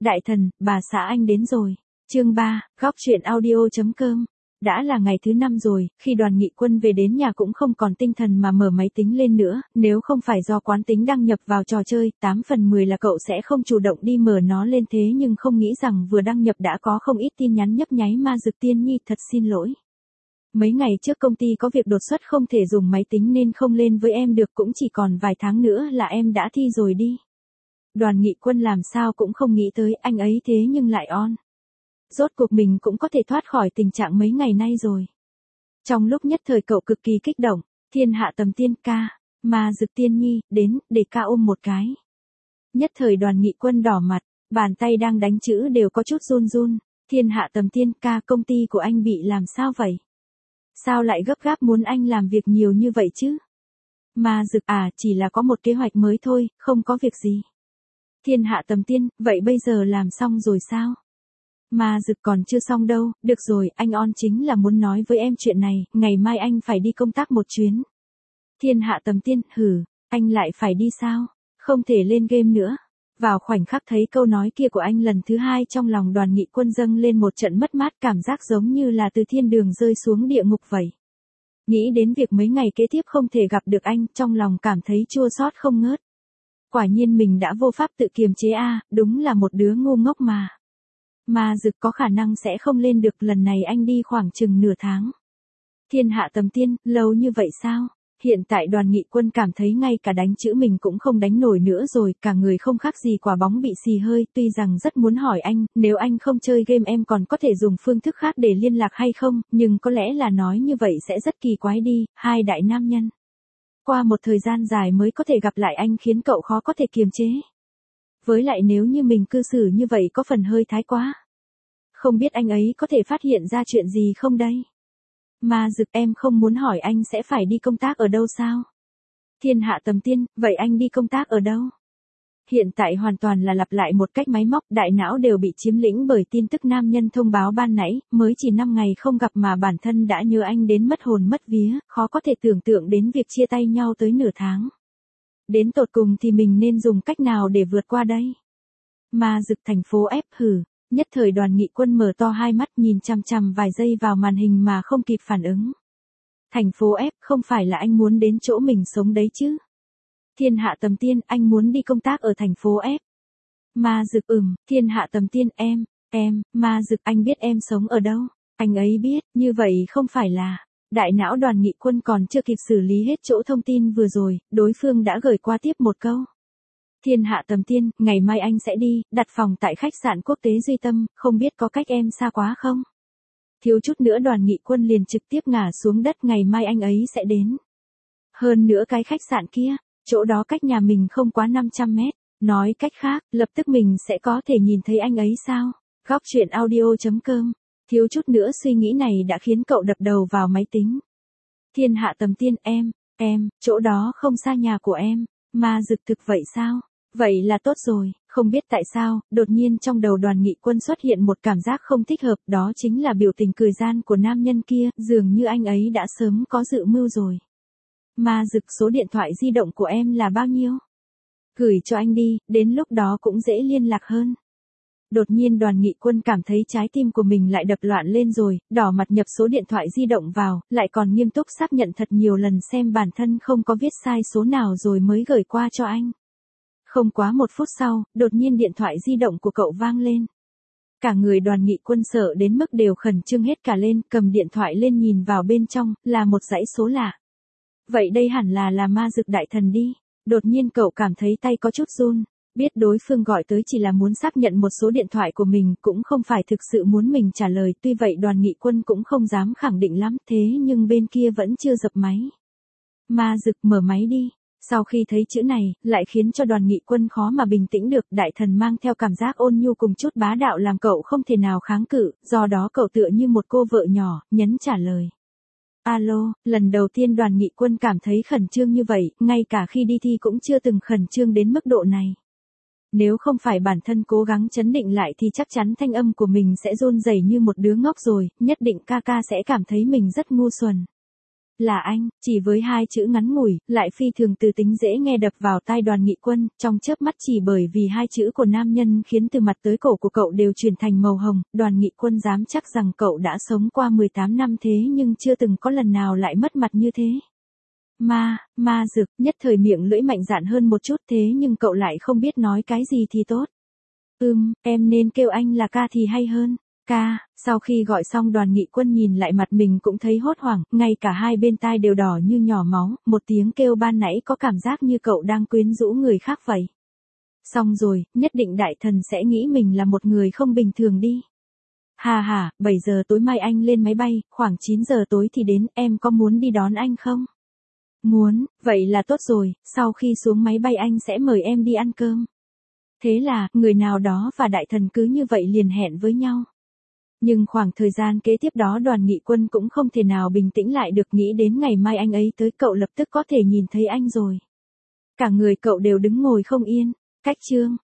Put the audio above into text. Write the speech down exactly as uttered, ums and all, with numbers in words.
Đại thần, bà xã anh đến rồi. Chương ba, góc truyện audio.com. Đã là ngày thứ năm rồi, khi Đoàn Nghị Quân về đến nhà cũng không còn tinh thần mà mở máy tính lên nữa, nếu không phải do quán tính đăng nhập vào trò chơi, tám phần mười là cậu sẽ không chủ động đi mở nó lên, thế nhưng không nghĩ rằng vừa đăng nhập đã có không ít tin nhắn nhấp nháy. Ma Dực Tiên Nhi, thật xin lỗi. Mấy ngày trước công ty có việc đột xuất không thể dùng máy tính nên không lên với em được, cũng chỉ còn vài tháng nữa là em đã thi rồi đi. Đoàn Nghị Quân làm sao cũng không nghĩ tới anh ấy thế nhưng lại on. Rốt cuộc mình cũng có thể thoát khỏi tình trạng mấy ngày nay rồi. Trong lúc nhất thời cậu cực kỳ kích động, Thiên Hạ Tầm Tiên ca, Ma Dực Tiên Nhi, đến, để ca ôm một cái. Nhất thời Đoàn Nghị Quân đỏ mặt, bàn tay đang đánh chữ đều có chút run run. Thiên Hạ Tầm Tiên ca, công ty của anh bị làm sao vậy? Sao lại gấp gáp muốn anh làm việc nhiều như vậy chứ? Ma Dực à, chỉ là có một kế hoạch mới thôi, không có việc gì. Thiên Hạ Tầm Tiên, vậy bây giờ làm xong rồi sao? Ma Dực còn chưa xong đâu, được rồi, anh on chính là muốn nói với em chuyện này, ngày mai anh phải đi công tác một chuyến. Thiên Hạ Tầm Tiên, hử, anh lại phải đi sao? Không thể lên game nữa. Vào khoảnh khắc thấy câu nói kia của anh lần thứ hai, trong lòng Đoàn Nghị Quân dâng lên một trận mất mát, cảm giác giống như là từ thiên đường rơi xuống địa ngục vậy. Nghĩ đến việc mấy ngày kế tiếp không thể gặp được anh, trong lòng cảm thấy chua xót không ngớt. Quả nhiên mình đã vô pháp tự kiềm chế a, à, đúng là một đứa ngu ngốc mà. Ma Dực có khả năng sẽ không lên được, lần này anh đi khoảng chừng nửa tháng. Thiên Hạ Tầm Tiên, lâu như vậy sao? Hiện tại Đoàn Nghị Quân cảm thấy ngay cả đánh chữ mình cũng không đánh nổi nữa rồi, cả người không khác gì quả bóng bị xì hơi, tuy rằng rất muốn hỏi anh, nếu anh không chơi game em còn có thể dùng phương thức khác để liên lạc hay không, nhưng có lẽ là nói như vậy sẽ rất kỳ quái đi, hai đại nam nhân. Qua một thời gian dài mới có thể gặp lại anh khiến cậu khó có thể kiềm chế. Với lại nếu như mình cư xử như vậy có phần hơi thái quá. Không biết anh ấy có thể phát hiện ra chuyện gì không đây? Ma Dực, em không muốn hỏi anh sẽ phải đi công tác ở đâu sao? Thiên Hạ Tầm Tiên, vậy anh đi công tác ở đâu? Hiện tại hoàn toàn là lặp lại một cách máy móc, đại não đều bị chiếm lĩnh bởi tin tức nam nhân thông báo ban nãy, mới chỉ năm ngày không gặp mà bản thân đã nhớ anh đến mất hồn mất vía, khó có thể tưởng tượng đến việc chia tay nhau tới nửa tháng. Đến tột cùng thì mình nên dùng cách nào để vượt qua đây? Ma Dực, thành phố F, hử. Nhất thời Đoàn Nghị Quân mở to hai mắt nhìn chằm chằm vài giây vào màn hình mà không kịp phản ứng. Thành phố F, không phải là anh muốn đến chỗ mình sống đấy chứ? Thiên Hạ Tầm Tiên, anh muốn đi công tác ở thành phố F. Ma Dực, ừm, Thiên Hạ Tầm Tiên, em, em, Ma Dực, anh biết em sống ở đâu? Anh ấy biết, như vậy không phải là... Đại não Đoàn Nghị Quân còn chưa kịp xử lý hết chỗ thông tin vừa rồi, đối phương đã gửi qua tiếp một câu. Thiên Hạ Tầm Tiên, ngày mai anh sẽ đi, đặt phòng tại khách sạn quốc tế Duy Tâm, không biết có cách em xa quá không? Thiếu chút nữa Đoàn Nghị Quân liền trực tiếp ngả xuống đất, ngày mai anh ấy sẽ đến. Hơn nữa cái khách sạn kia, chỗ đó cách nhà mình không quá năm trăm mét, nói cách khác, lập tức mình sẽ có thể nhìn thấy anh ấy sao? Góc truyện audio.com. Thiếu chút nữa suy nghĩ này đã khiến cậu đập đầu vào máy tính. Thiên Hạ Tầm Tiên, em, em, chỗ đó không xa nhà của em. Ma Dực, thực vậy sao? Vậy là tốt rồi, không biết tại sao, đột nhiên trong đầu Đoàn Nghị Quân xuất hiện một cảm giác không thích hợp, đó chính là biểu tình cười gian của nam nhân kia, dường như anh ấy đã sớm có dự mưu rồi. Ma Dực, số điện thoại di động của em là bao nhiêu? Gửi cho anh đi, đến lúc đó cũng dễ liên lạc hơn. Đột nhiên Đoàn Nghị Quân cảm thấy trái tim của mình lại đập loạn lên rồi, đỏ mặt nhập số điện thoại di động vào, lại còn nghiêm túc xác nhận thật nhiều lần xem bản thân không có viết sai số nào rồi mới gửi qua cho anh. Không quá một phút sau, đột nhiên điện thoại di động của cậu vang lên. Cả người Đoàn Nghị Quân sợ đến mức đều khẩn trương hết cả lên, cầm điện thoại lên nhìn vào bên trong, là một dãy số lạ. Vậy đây hẳn là là Ma Dực đại thần đi. Đột nhiên cậu cảm thấy tay có chút run. Biết đối phương gọi tới chỉ là muốn xác nhận một số điện thoại của mình, cũng không phải thực sự muốn mình trả lời, tuy vậy Đoàn Nghị Quân cũng không dám khẳng định lắm, thế nhưng bên kia vẫn chưa dập máy. Ma Dực, mở máy đi. Sau khi thấy chữ này, lại khiến cho Đoàn Nghị Quân khó mà bình tĩnh được, đại thần mang theo cảm giác ôn nhu cùng chút bá đạo làm cậu không thể nào kháng cự, do đó cậu tựa như một cô vợ nhỏ, nhấn trả lời. Alo, lần đầu tiên Đoàn Nghị Quân cảm thấy khẩn trương như vậy, ngay cả khi đi thi cũng chưa từng khẩn trương đến mức độ này. Nếu không phải bản thân cố gắng trấn định lại thì chắc chắn thanh âm của mình sẽ run rẩy như một đứa ngốc rồi, nhất định ca ca sẽ cảm thấy mình rất ngu xuẩn. Là anh, chỉ với hai chữ ngắn ngủi, lại phi thường từ tính dễ nghe đập vào tai Đoàn Nghị Quân, trong chớp mắt chỉ bởi vì hai chữ của nam nhân khiến từ mặt tới cổ của cậu đều chuyển thành màu hồng, Đoàn Nghị Quân dám chắc rằng cậu đã sống qua mười tám năm thế nhưng chưa từng có lần nào lại mất mặt như thế. Ma, ma dược, nhất thời miệng lưỡi mạnh dạn hơn một chút thế nhưng cậu lại không biết nói cái gì thì tốt. Ừm, em nên kêu anh là ca thì hay hơn. Ca, sau khi gọi xong Đoàn Nghị Quân nhìn lại mặt mình cũng thấy hốt hoảng, ngay cả hai bên tai đều đỏ như nhỏ máu, một tiếng kêu ban nãy có cảm giác như cậu đang quyến rũ người khác vậy. Xong rồi, nhất định đại thần sẽ nghĩ mình là một người không bình thường đi. Hà hà, bảy giờ tối mai anh lên máy bay, khoảng chín giờ tối thì đến, em có muốn đi đón anh không? Muốn, vậy là tốt rồi, sau khi xuống máy bay anh sẽ mời em đi ăn cơm. Thế là, người nào đó và đại thần cứ như vậy liền hẹn với nhau. Nhưng khoảng thời gian kế tiếp đó Đoàn Nghị Quân cũng không thể nào bình tĩnh lại được, nghĩ đến ngày mai anh ấy tới cậu lập tức có thể nhìn thấy anh rồi. Cả người cậu đều đứng ngồi không yên. Cách chương